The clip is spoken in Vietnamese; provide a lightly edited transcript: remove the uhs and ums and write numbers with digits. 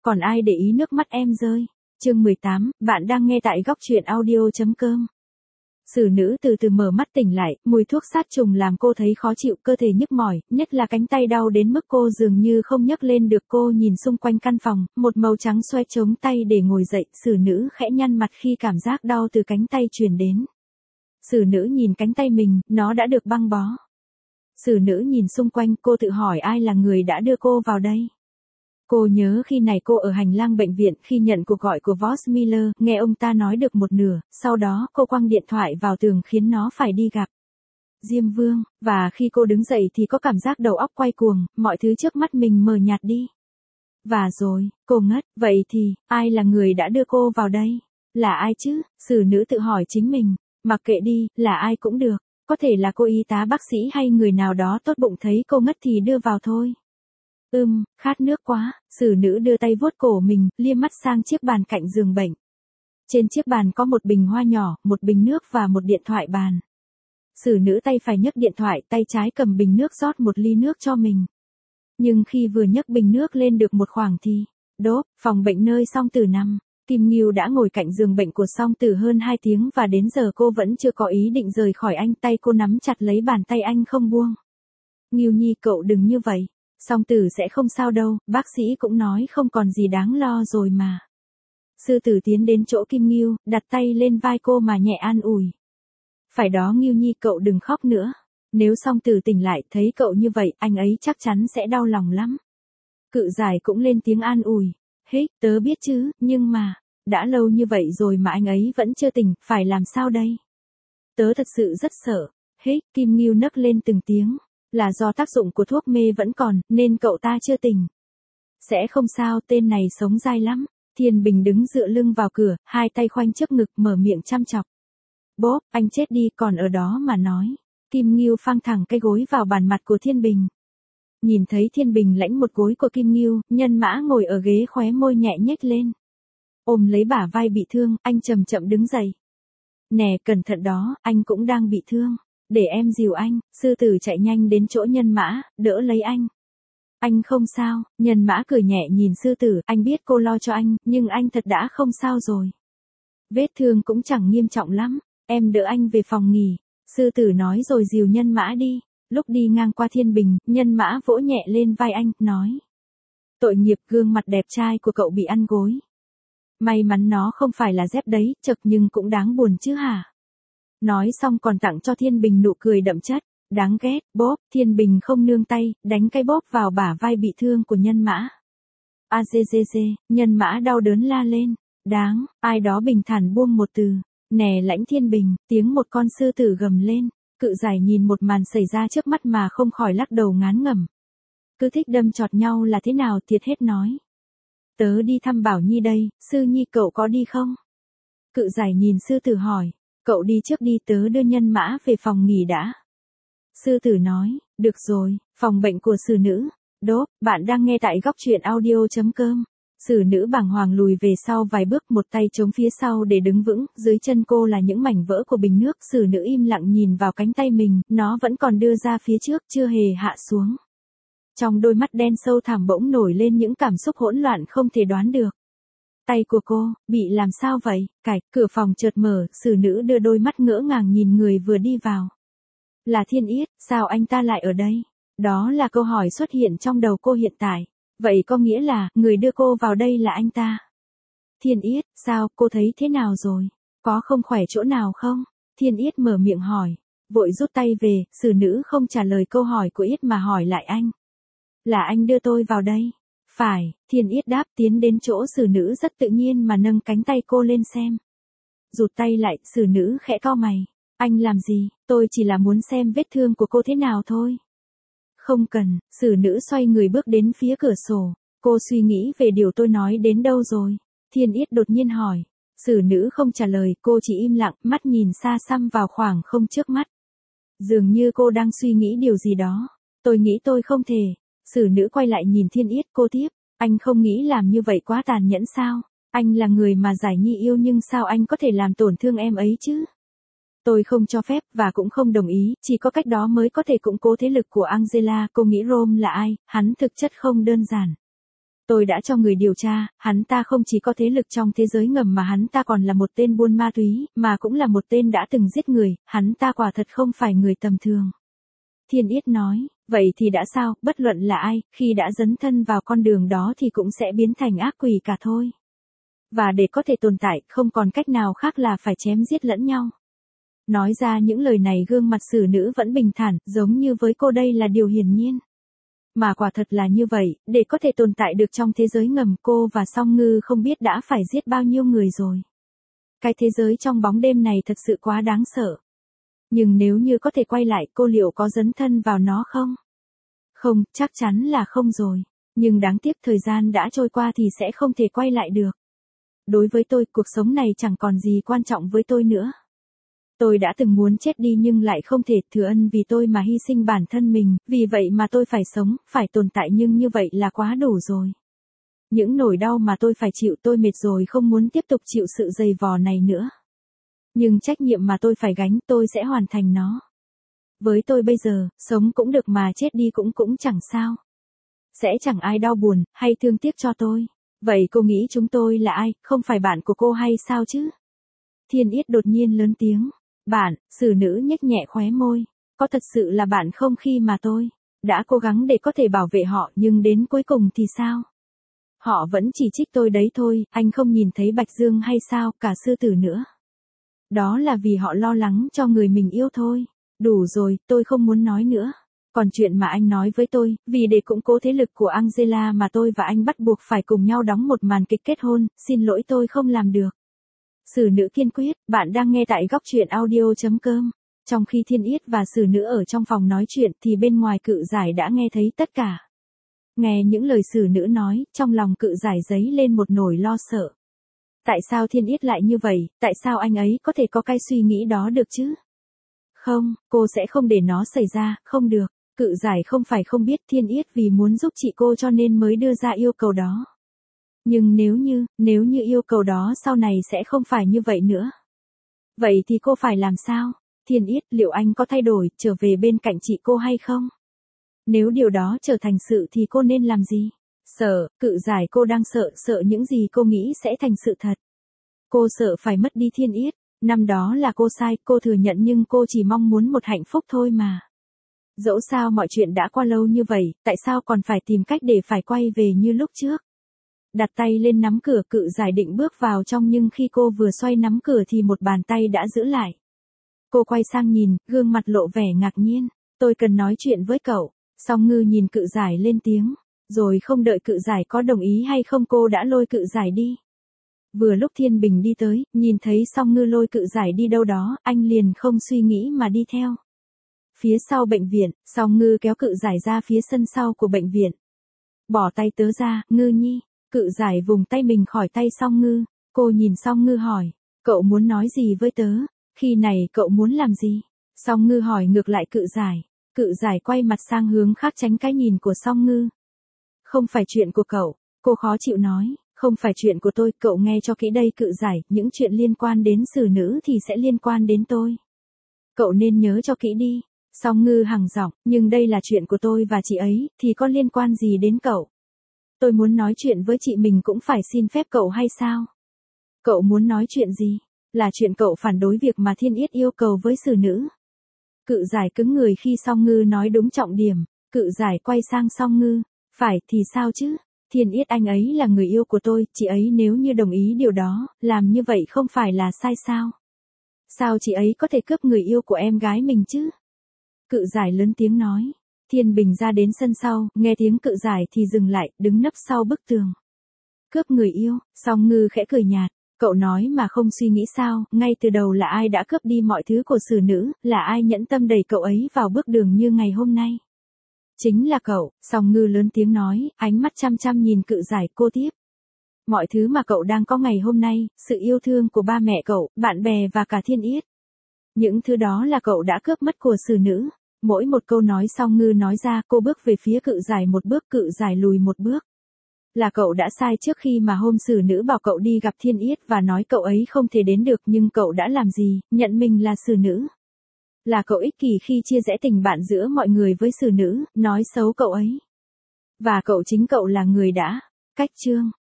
Còn ai để ý nước mắt em rơi. Chương 18, bạn đang nghe tại góc truyện audio.com. Xử nữ từ từ mở mắt tỉnh lại, mùi thuốc sát trùng làm cô thấy khó chịu, cơ thể nhức mỏi, nhất là cánh tay đau đến mức cô dường như không nhấc lên được. Cô nhìn xung quanh căn phòng, một màu trắng xoay chống tay để ngồi dậy, xử nữ khẽ nhăn mặt khi cảm giác đau từ cánh tay truyền đến. Xử nữ nhìn cánh tay mình, nó đã được băng bó. Xử nữ nhìn xung quanh, cô tự hỏi ai là người đã đưa cô vào đây. Cô nhớ khi này cô ở hành lang bệnh viện khi nhận cuộc gọi của Voss Miller, nghe ông ta nói được một nửa, sau đó cô quăng điện thoại vào tường khiến nó phải đi gặp Diêm Vương, và khi cô đứng dậy thì có cảm giác đầu óc quay cuồng, mọi thứ trước mắt mình mờ nhạt đi. Và rồi, cô ngất, vậy thì, ai là người đã đưa cô vào đây? Là ai chứ? Xử nữ tự hỏi chính mình, mặc kệ đi, là ai cũng được, có thể là cô y tá bác sĩ hay người nào đó tốt bụng thấy cô ngất thì đưa vào thôi. Khát nước quá, xử nữ đưa tay vuốt cổ mình, liếc mắt sang chiếc bàn cạnh giường bệnh. Trên chiếc bàn có một bình hoa nhỏ, một bình nước và một điện thoại bàn. Xử nữ tay phải nhấc điện thoại, tay trái cầm bình nước rót một ly nước cho mình. Nhưng khi vừa nhấc bình nước lên được một khoảng thì, phòng bệnh nơi Song Tử nằm. Kim Ngưu đã ngồi cạnh giường bệnh của Song Tử hơn 2 tiếng và đến giờ cô vẫn chưa có ý định rời khỏi anh, tay cô nắm chặt lấy bàn tay anh không buông. Ngưu Nhi, cậu đừng như vậy. Song Tử sẽ không sao đâu, bác sĩ cũng nói không còn gì đáng lo rồi mà. Sư tử tiến đến chỗ Kim Ngưu, đặt tay lên vai cô mà nhẹ an ủi. Phải đó Ngưu Nhi, cậu đừng khóc nữa. Nếu Song Tử tỉnh lại thấy cậu như vậy, anh ấy chắc chắn sẽ đau lòng lắm. Cự Giải cũng lên tiếng an ủi. Tớ biết chứ, nhưng mà, đã lâu như vậy rồi mà anh ấy vẫn chưa tỉnh, phải làm sao đây? Tớ thật sự rất sợ. Kim Ngưu nấc lên từng tiếng. Là do tác dụng của thuốc mê vẫn còn, nên cậu ta chưa tỉnh. Sẽ không sao, tên này sống dai lắm. Thiên Bình đứng dựa lưng vào cửa, hai tay khoanh trước ngực, mở miệng chăm chọc. Bốp, anh chết đi, còn ở đó mà nói. Kim Ngưu phang thẳng cái gối vào bàn mặt của Thiên Bình. Nhìn thấy Thiên Bình lãnh một gối của Kim Ngưu, Nhân Mã ngồi ở ghế khóe môi nhẹ nhếch lên. Ôm lấy bả vai bị thương, anh chậm chậm đứng dậy. Nè, cẩn thận đó, anh cũng đang bị thương. Để em dìu anh. Sư tử chạy nhanh đến chỗ Nhân Mã, đỡ lấy anh. Anh không sao. Nhân Mã cười nhẹ nhìn sư tử, anh biết cô lo cho anh, nhưng anh thật đã không sao rồi. Vết thương cũng chẳng nghiêm trọng lắm, em đỡ anh về phòng nghỉ. Sư tử nói rồi dìu Nhân Mã đi. Lúc đi ngang qua Thiên Bình, Nhân Mã vỗ nhẹ lên vai anh, nói. Tội nghiệp, gương mặt đẹp trai của cậu bị ăn gối. May mắn nó không phải là dép đấy, chật nhưng cũng đáng buồn chứ hả? Nói xong còn tặng cho Thiên Bình nụ cười đậm chất. Đáng ghét, bốp, Thiên Bình không nương tay, đánh cái bốp vào bả vai bị thương của Nhân Mã. Nhân Mã đau đớn la lên. Đáng, ai đó bình thản buông một từ. Nè lãnh Thiên Bình, tiếng một con sư tử gầm lên. Cự Giải nhìn một màn xảy ra trước mắt mà không khỏi lắc đầu ngán ngẩm. Cứ thích đâm chọt nhau là thế nào, thiệt hết nói. Tớ đi thăm Bảo Nhi đây, sư nhi cậu có đi không? Cự Giải nhìn sư tử hỏi. Cậu đi trước đi, tớ đưa Nhân Mã về phòng nghỉ đã. Sư tử nói, được rồi, phòng bệnh của xử nữ. Bạn đang nghe tại góc truyện audio.com. Xử nữ bàng hoàng lùi về sau vài bước, một tay chống phía sau để đứng vững, dưới chân cô là những mảnh vỡ của bình nước. Xử nữ im lặng nhìn vào cánh tay mình, nó vẫn còn đưa ra phía trước, chưa hề hạ xuống. Trong đôi mắt đen sâu thẳm bỗng nổi lên những cảm xúc hỗn loạn không thể đoán được. Tay của cô, bị làm sao vậy? Cửa phòng chợt mở, xử nữ đưa đôi mắt ngỡ ngàng nhìn người vừa đi vào. Là Thiên Yết, sao anh ta lại ở đây? Đó là câu hỏi xuất hiện trong đầu cô hiện tại. Vậy có nghĩa là, người đưa cô vào đây là anh ta. Thiên Yết, sao, cô thấy thế nào rồi? Có không khỏe chỗ nào không? Thiên Yết mở miệng hỏi. Vội rút tay về, xử nữ không trả lời câu hỏi của Yết mà hỏi lại anh. Là anh đưa tôi vào đây? Phải, Thiên Yết đáp, tiến đến chỗ xử nữ rất tự nhiên mà nâng cánh tay cô lên xem. Rụt tay lại, xử nữ khẽ cau mày. Anh làm gì, tôi chỉ là muốn xem vết thương của cô thế nào thôi. Không cần, xử nữ xoay người bước đến phía cửa sổ. Cô suy nghĩ về điều tôi nói đến đâu rồi? Thiên Yết đột nhiên hỏi. Xử nữ không trả lời, cô chỉ im lặng, mắt nhìn xa xăm vào khoảng không trước mắt. Dường như cô đang suy nghĩ điều gì đó. Tôi nghĩ tôi không thể. Xử nữ quay lại nhìn Thiên Yết, cô tiếp. Anh không nghĩ làm như vậy quá tàn nhẫn sao? Anh là người mà Giải Nhi yêu nhưng sao anh có thể làm tổn thương em ấy chứ? Tôi không cho phép và cũng không đồng ý, chỉ có cách đó mới có thể củng cố thế lực của Angela. Cô nghĩ Rome là ai? Hắn thực chất không đơn giản. Tôi đã cho người điều tra, hắn ta không chỉ có thế lực trong thế giới ngầm mà hắn ta còn là một tên buôn ma túy, mà cũng là một tên đã từng giết người, hắn ta quả thật không phải người tầm thường. Thiên Yết nói, vậy thì đã sao, bất luận là ai, khi đã dấn thân vào con đường đó thì cũng sẽ biến thành ác quỷ cả thôi. Và để có thể tồn tại, không còn cách nào khác là phải chém giết lẫn nhau. Nói ra những lời này gương mặt xử nữ vẫn bình thản, giống như với cô đây là điều hiển nhiên. Mà quả thật là như vậy, để có thể tồn tại được trong thế giới ngầm cô và Song Ngư không biết đã phải giết bao nhiêu người rồi. Cái thế giới trong bóng đêm này thật sự quá đáng sợ. Nhưng nếu như có thể quay lại cô liệu có dấn thân vào nó không? Không, chắc chắn là không rồi. Nhưng đáng tiếc thời gian đã trôi qua thì sẽ không thể quay lại được. Đối với tôi, cuộc sống này chẳng còn gì quan trọng với tôi nữa. Tôi đã từng muốn chết đi nhưng lại không thể, Thừa Ân vì tôi mà hy sinh bản thân mình, vì vậy mà tôi phải sống, phải tồn tại nhưng như vậy là quá đủ rồi. Những nỗi đau mà tôi phải chịu tôi mệt rồi không muốn tiếp tục chịu sự dày vò này nữa. Nhưng trách nhiệm mà tôi phải gánh tôi sẽ hoàn thành nó. Với tôi bây giờ, sống cũng được mà chết đi cũng chẳng sao. Sẽ chẳng ai đau buồn, hay thương tiếc cho tôi. Vậy cô nghĩ chúng tôi là ai, không phải bạn của cô hay sao chứ? Thiên Yết đột nhiên lớn tiếng. Bạn, xử nữ nhếch nhẹ khóe môi. Có thật sự là bạn không khi mà tôi đã cố gắng để có thể bảo vệ họ nhưng đến cuối cùng thì sao? Họ vẫn chỉ trích tôi đấy thôi, anh không nhìn thấy Bạch Dương hay sao, cả sư tử nữa. Đó là vì họ lo lắng cho người mình yêu thôi. Đủ rồi, tôi không muốn nói nữa. Còn chuyện mà anh nói với tôi, vì để củng cố thế lực của Angela mà tôi và anh bắt buộc phải cùng nhau đóng một màn kịch kết hôn, xin lỗi tôi không làm được. Xử nữ kiên quyết, bạn đang nghe tại góc truyện audio.com. Trong khi Thiên Yết và xử nữ ở trong phòng nói chuyện thì bên ngoài Cự Giải đã nghe thấy tất cả. Nghe những lời xử nữ nói, trong lòng Cự Giải dấy lên một nỗi lo sợ. Tại sao Thiên Yết lại như vậy, tại sao anh ấy có thể có cái suy nghĩ đó được chứ? Không, cô sẽ không để nó xảy ra, không được. Cự Giải không phải không biết Thiên Yết vì muốn giúp chị cô cho nên mới đưa ra yêu cầu đó. Nhưng nếu như yêu cầu đó sau này sẽ không phải như vậy nữa. Vậy thì cô phải làm sao? Thiên Yết, liệu anh có thay đổi, trở về bên cạnh chị cô hay không? Nếu điều đó trở thành sự thì cô nên làm gì? Sợ, Cự Giải cô đang sợ những gì cô nghĩ sẽ thành sự thật. Cô sợ phải mất đi Thiên Yết. Năm đó là cô sai, cô thừa nhận nhưng cô chỉ mong muốn một hạnh phúc thôi mà. Dẫu sao mọi chuyện đã qua lâu như vậy, tại sao còn phải tìm cách để phải quay về như lúc trước? Đặt tay lên nắm cửa, Cự Giải định bước vào trong nhưng khi cô vừa xoay nắm cửa thì một bàn tay đã giữ lại. Cô quay sang nhìn, gương mặt lộ vẻ ngạc nhiên. Tôi cần nói chuyện với cậu. Song Ngư nhìn Cự Giải lên tiếng. Rồi không đợi Cự Giải có đồng ý hay không cô đã lôi Cự Giải đi. Vừa lúc Thiên Bình đi tới, nhìn thấy Song Ngư lôi Cự Giải đi đâu đó, anh liền không suy nghĩ mà đi theo. Phía sau bệnh viện, Song Ngư kéo Cự Giải ra phía sân sau của bệnh viện. Bỏ tay tớ ra, Ngư nhi. Cự Giải vùng tay mình khỏi tay Song Ngư. Cô nhìn Song Ngư hỏi, cậu muốn nói gì với tớ? Khi này cậu muốn làm gì? Song Ngư hỏi ngược lại Cự Giải. Cự Giải quay mặt sang hướng khác tránh cái nhìn của Song Ngư. Không phải chuyện của cậu, cô khó chịu nói. Không phải chuyện của tôi, cậu nghe cho kỹ đây Cự Giải, những chuyện liên quan đến xử nữ thì sẽ liên quan đến tôi. Cậu nên nhớ cho kỹ đi. Song Ngư hằng giọng, nhưng đây là chuyện của tôi và chị ấy, thì có liên quan gì đến cậu? Tôi muốn nói chuyện với chị mình cũng phải xin phép cậu hay sao? Cậu muốn nói chuyện gì? Là chuyện cậu phản đối việc mà Thiên Yết yêu cầu với xử nữ. Cự Giải cứng người khi Song Ngư nói đúng trọng điểm. Cự Giải quay sang Song Ngư. Phải thì sao chứ? Thiên Yết anh ấy là người yêu của tôi, chị ấy nếu như đồng ý điều đó, làm như vậy không phải là sai sao? Sao chị ấy có thể cướp người yêu của em gái mình chứ? Cự Giải lớn tiếng nói. Thiên Bình ra đến sân sau, nghe tiếng Cự Giải thì dừng lại, đứng nấp sau bức tường. Cướp người yêu, Song Ngư khẽ cười nhạt. Cậu nói mà không suy nghĩ sao, ngay từ đầu là ai đã cướp đi mọi thứ của xử nữ, là ai nhẫn tâm đẩy cậu ấy vào bước đường như ngày hôm nay? Chính là cậu, Song Ngư lớn tiếng nói, ánh mắt chăm chăm nhìn Cự Giải cô tiếp. Mọi thứ mà cậu đang có ngày hôm nay, sự yêu thương của ba mẹ cậu, bạn bè và cả Thiên Yết. Những thứ đó là cậu đã cướp mất của xử nữ. Mỗi một câu nói Song Ngư nói ra, cô bước về phía Cự Giải một bước, Cự Giải lùi một bước. Là cậu đã sai trước khi mà hôm xử nữ bảo cậu đi gặp Thiên Yết và nói cậu ấy không thể đến được nhưng cậu đã làm gì, nhận mình là xử nữ. Là cậu ích kỷ khi chia rẽ tình bạn giữa mọi người với xử nữ, nói xấu cậu ấy. Và chính cậu là người đã Cách chương